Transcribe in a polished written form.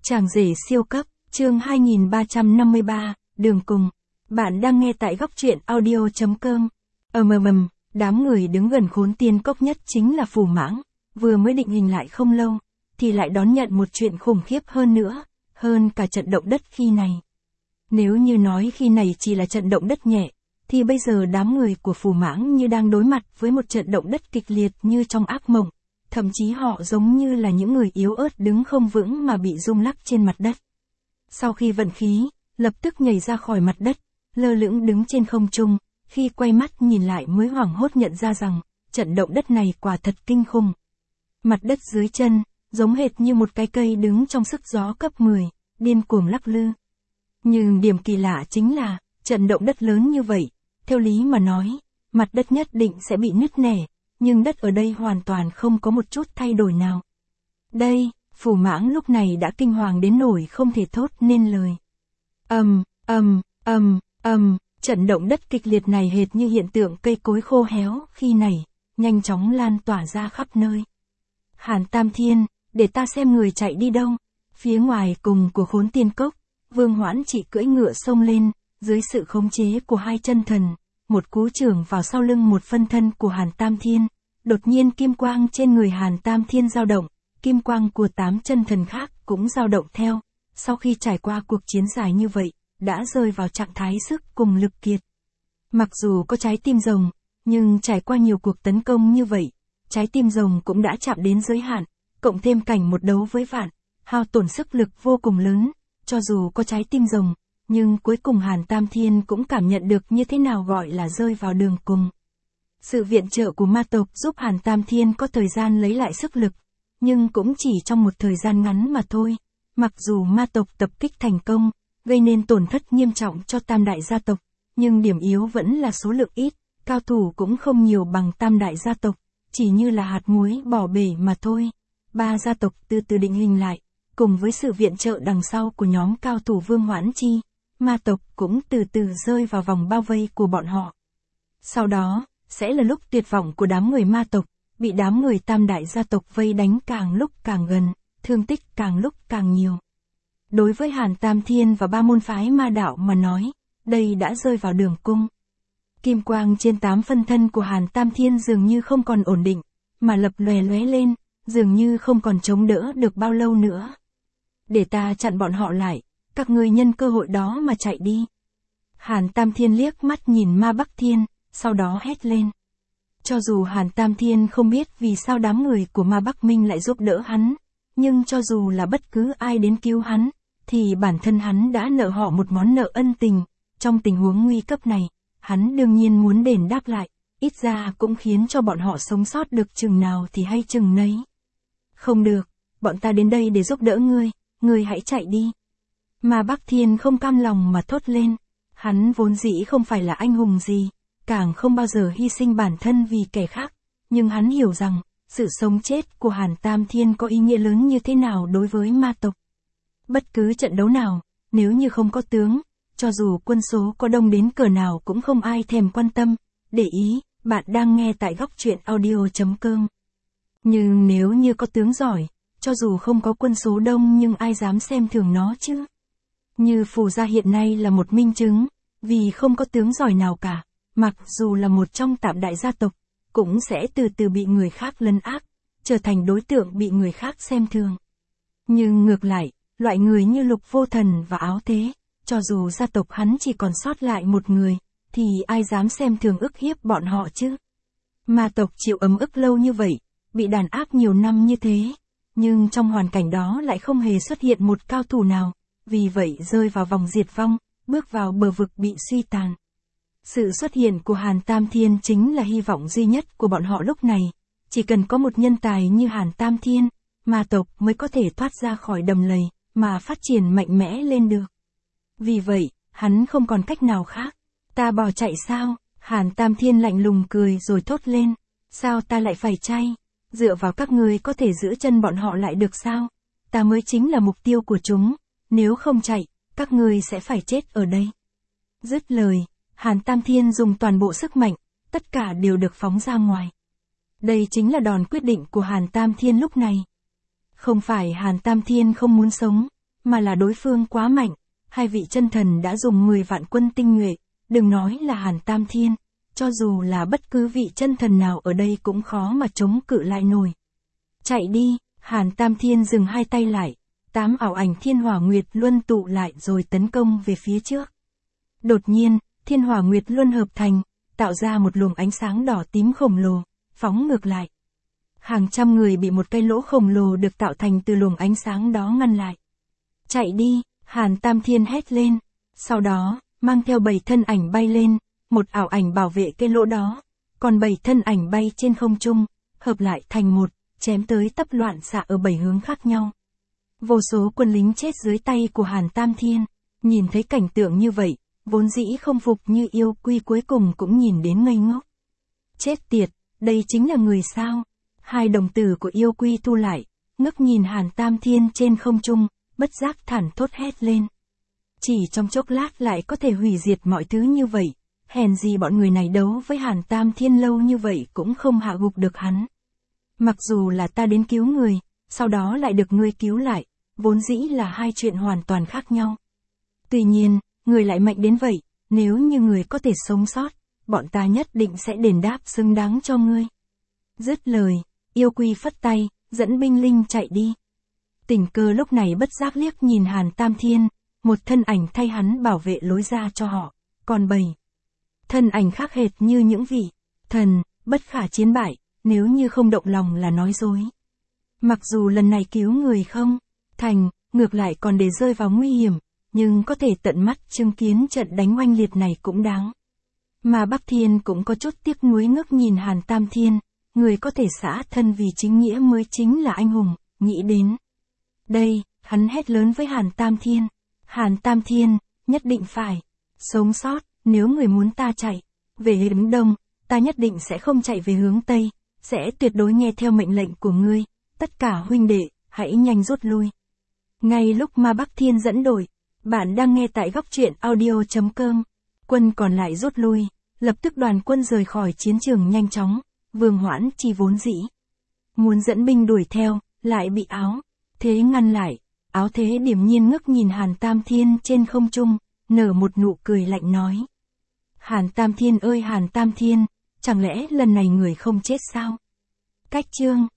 Chàng rể siêu cấp, chương 2353, đường cùng. Bạn đang nghe tại góc truyện audio.com. Đám người đứng gần Khốn Tiên Cốc nhất chính là Phù Mãng, vừa mới định hình lại không lâu, thì lại đón nhận một chuyện khủng khiếp hơn nữa, hơn cả trận động đất khi này. Nếu như nói khi này chỉ là trận động đất nhẹ, thì bây giờ đám người của Phù Mãng như đang đối mặt với một trận động đất kịch liệt như trong ác mộng. Thậm chí họ giống như là những người yếu ớt đứng không vững mà bị rung lắc trên mặt đất. Sau khi vận khí, lập tức nhảy ra khỏi mặt đất, lơ lửng đứng trên không trung, khi quay mắt nhìn lại mới hoảng hốt nhận ra rằng, trận động đất này quả thật kinh khủng. Mặt đất dưới chân, giống hệt như một cái cây đứng trong sức gió cấp 10, điên cuồng lắc lư. Nhưng điểm kỳ lạ chính là, trận động đất lớn như vậy, theo lý mà nói, mặt đất nhất định sẽ bị nứt nẻ. Nhưng đất ở đây hoàn toàn không có một chút thay đổi nào. Đây, Phù Mãng lúc này đã kinh hoàng đến nỗi không thể thốt nên lời. Trận động đất kịch liệt này hệt như hiện tượng cây cối khô héo khi này, nhanh chóng lan tỏa ra khắp nơi. Hàn Tam Thiên, để ta xem người chạy đi đâu. Phía ngoài cùng của Khốn Tiên Cốc, Vương Hoãn chỉ cưỡi ngựa xông lên, dưới sự khống chế của hai chân thần. Một cú chưởng vào sau lưng một phân thân của Hàn Tam Thiên, đột nhiên kim quang trên người Hàn Tam Thiên dao động, kim quang của 8 chân thần khác cũng dao động theo, sau khi trải qua cuộc chiến dài như vậy, đã rơi vào trạng thái sức cùng lực kiệt. Mặc dù có trái tim rồng, nhưng trải qua nhiều cuộc tấn công như vậy, trái tim rồng cũng đã chạm đến giới hạn, cộng thêm cảnh một đấu với vạn, hao tổn sức lực vô cùng lớn, cho dù có trái tim rồng. Nhưng cuối cùng Hàn Tam Thiên cũng cảm nhận được như thế nào gọi là rơi vào đường cùng. Sự viện trợ của ma tộc giúp Hàn Tam Thiên có thời gian lấy lại sức lực, nhưng cũng chỉ trong một thời gian ngắn mà thôi. Mặc dù ma tộc tập kích thành công, gây nên tổn thất nghiêm trọng cho tam đại gia tộc, nhưng điểm yếu vẫn là số lượng ít, cao thủ cũng không nhiều bằng tam đại gia tộc, chỉ như là hạt muối bỏ bể mà thôi. Ba gia tộc từ từ định hình lại, cùng với sự viện trợ đằng sau của nhóm cao thủ Vương Hoãn Chi. Ma tộc cũng từ từ rơi vào vòng bao vây của bọn họ. Sau đó, sẽ là lúc tuyệt vọng của đám người ma tộc, bị đám người tam đại gia tộc vây đánh càng lúc càng gần, thương tích càng lúc càng nhiều. Đối với Hàn Tam Thiên và ba môn phái ma đạo mà nói, đây đã rơi vào đường cung. Kim quang trên 8 phân thân của Hàn Tam Thiên dường như không còn ổn định, mà lập lòe lóe lên, dường như không còn chống đỡ được bao lâu nữa. Để ta chặn bọn họ lại. Các ngươi nhân cơ hội đó mà chạy đi. Hàn Tam Thiên liếc mắt nhìn Ma Bắc Thiên, sau đó hét lên. Cho dù Hàn Tam Thiên không biết vì sao đám người của Ma Bắc Minh lại giúp đỡ hắn, nhưng cho dù là bất cứ ai đến cứu hắn, thì bản thân hắn đã nợ họ một món nợ ân tình. Trong tình huống nguy cấp này, hắn đương nhiên muốn đền đáp lại, ít ra cũng khiến cho bọn họ sống sót được chừng nào thì hay chừng nấy. Không được, bọn ta đến đây để giúp đỡ ngươi hãy chạy đi. Mà Bắc Thiên không cam lòng mà thốt lên, hắn vốn dĩ không phải là anh hùng gì, càng không bao giờ hy sinh bản thân vì kẻ khác, nhưng hắn hiểu rằng, sự sống chết của Hàn Tam Thiên có ý nghĩa lớn như thế nào đối với ma tộc. Bất cứ trận đấu nào, nếu như không có tướng, cho dù quân số có đông đến cỡ nào cũng không ai thèm quan tâm, để ý, bạn đang nghe tại góc truyện audio.com. Nhưng nếu như có tướng giỏi, cho dù không có quân số đông nhưng ai dám xem thường nó chứ? Như Phù gia hiện nay là một minh chứng, vì không có tướng giỏi nào cả, mặc dù là một trong tạm đại gia tộc, cũng sẽ từ từ bị người khác lấn áp, trở thành đối tượng bị người khác xem thường. Nhưng ngược lại, loại người như Lục Vô Thần và Áo Thế, cho dù gia tộc hắn chỉ còn sót lại một người, thì ai dám xem thường ức hiếp bọn họ chứ? Ma tộc chịu ấm ức lâu như vậy, bị đàn áp nhiều năm như thế, nhưng trong hoàn cảnh đó lại không hề xuất hiện một cao thủ nào. Vì vậy rơi vào vòng diệt vong, bước vào bờ vực bị suy tàn. Sự xuất hiện của Hàn Tam Thiên chính là hy vọng duy nhất của bọn họ lúc này. Chỉ cần có một nhân tài như Hàn Tam Thiên, ma tộc mới có thể thoát ra khỏi đầm lầy, mà phát triển mạnh mẽ lên được. Vì vậy, hắn không còn cách nào khác. Ta bỏ chạy sao? Hàn Tam Thiên lạnh lùng cười rồi thốt lên. Sao ta lại phải chay? Dựa vào các ngươi có thể giữ chân bọn họ lại được sao? Ta mới chính là mục tiêu của chúng. Nếu không chạy, các ngươi sẽ phải chết ở đây. Dứt lời, Hàn Tam Thiên dùng toàn bộ sức mạnh, tất cả đều được phóng ra ngoài. Đây chính là đòn quyết định của Hàn Tam Thiên lúc này. Không phải Hàn Tam Thiên không muốn sống, mà là đối phương quá mạnh. Hai vị chân thần đã dùng 10 vạn quân tinh nhuệ, đừng nói là Hàn Tam Thiên, cho dù là bất cứ vị chân thần nào ở đây cũng khó mà chống cự lại nổi. Chạy đi, Hàn Tam Thiên dừng hai tay lại, 8 ảo ảnh Thiên Hỏa Nguyệt Luân tụ lại rồi tấn công về phía trước. Đột nhiên, Thiên Hỏa Nguyệt Luân hợp thành, tạo ra một luồng ánh sáng đỏ tím khổng lồ, phóng ngược lại. Hàng trăm người bị một cái lỗ khổng lồ được tạo thành từ luồng ánh sáng đó ngăn lại. Chạy đi, Hàn Tam Thiên hét lên. Sau đó, mang theo 7 thân ảnh bay lên, một ảo ảnh bảo vệ cái lỗ đó. Còn 7 thân ảnh bay trên không trung, hợp lại thành một, chém tới tấp loạn xạ ở 7 hướng khác nhau. Vô số quân lính chết dưới tay của Hàn Tam Thiên. Nhìn thấy cảnh tượng như vậy, vốn dĩ không phục như Yêu Quy cuối cùng cũng nhìn đến ngây ngốc. Chết tiệt, đây chính là người sao? Hai đồng tử của Yêu Quy thu lại, ngước nhìn Hàn Tam Thiên trên không trung, bất giác thản thốt hét lên. Chỉ trong chốc lát lại có thể hủy diệt mọi thứ như vậy, hèn gì bọn người này đấu với Hàn Tam Thiên lâu như vậy cũng không hạ gục được hắn. Mặc dù là ta đến cứu người, sau đó lại được ngươi cứu lại, vốn dĩ là hai chuyện hoàn toàn khác nhau. Tuy nhiên, người lại mạnh đến vậy, nếu như người có thể sống sót, bọn ta nhất định sẽ đền đáp xứng đáng cho ngươi. Dứt lời, Yêu Quy phất tay, dẫn binh linh chạy đi. Tình Cơ lúc này bất giác liếc nhìn Hàn Tam Thiên, một thân ảnh thay hắn bảo vệ lối ra cho họ, còn 7 thân ảnh khác hệt như những vị thần, bất khả chiến bại, nếu như không động lòng là nói dối. Mặc dù lần này cứu người không thành, ngược lại còn để rơi vào nguy hiểm, nhưng có thể tận mắt chứng kiến trận đánh oanh liệt này cũng đáng. Mà Bắc Thiên cũng có chút tiếc nuối ngước nhìn Hàn Tam Thiên, người có thể xả thân vì chính nghĩa mới chính là anh hùng, nghĩ đến. Đây, hắn hét lớn với Hàn Tam Thiên. Hàn Tam Thiên, nhất định phải sống sót, nếu người muốn ta chạy về hướng đông, ta nhất định sẽ không chạy về hướng tây, sẽ tuyệt đối nghe theo mệnh lệnh của ngươi, tất cả huynh đệ, hãy nhanh rút lui. Ngay lúc mà Bắc Thiên dẫn đội, bạn đang nghe tại góc truyện audio.com, quân còn lại rút lui, lập tức đoàn quân rời khỏi chiến trường nhanh chóng, Vương Hoãn Chi vốn dĩ muốn dẫn binh đuổi theo, lại bị Áo Thế ngăn lại. Áo Thế điềm nhiên ngước nhìn Hàn Tam Thiên trên không trung, nở một nụ cười lạnh nói. Hàn Tam Thiên ơi Hàn Tam Thiên, chẳng lẽ lần này người không chết sao? Cách chương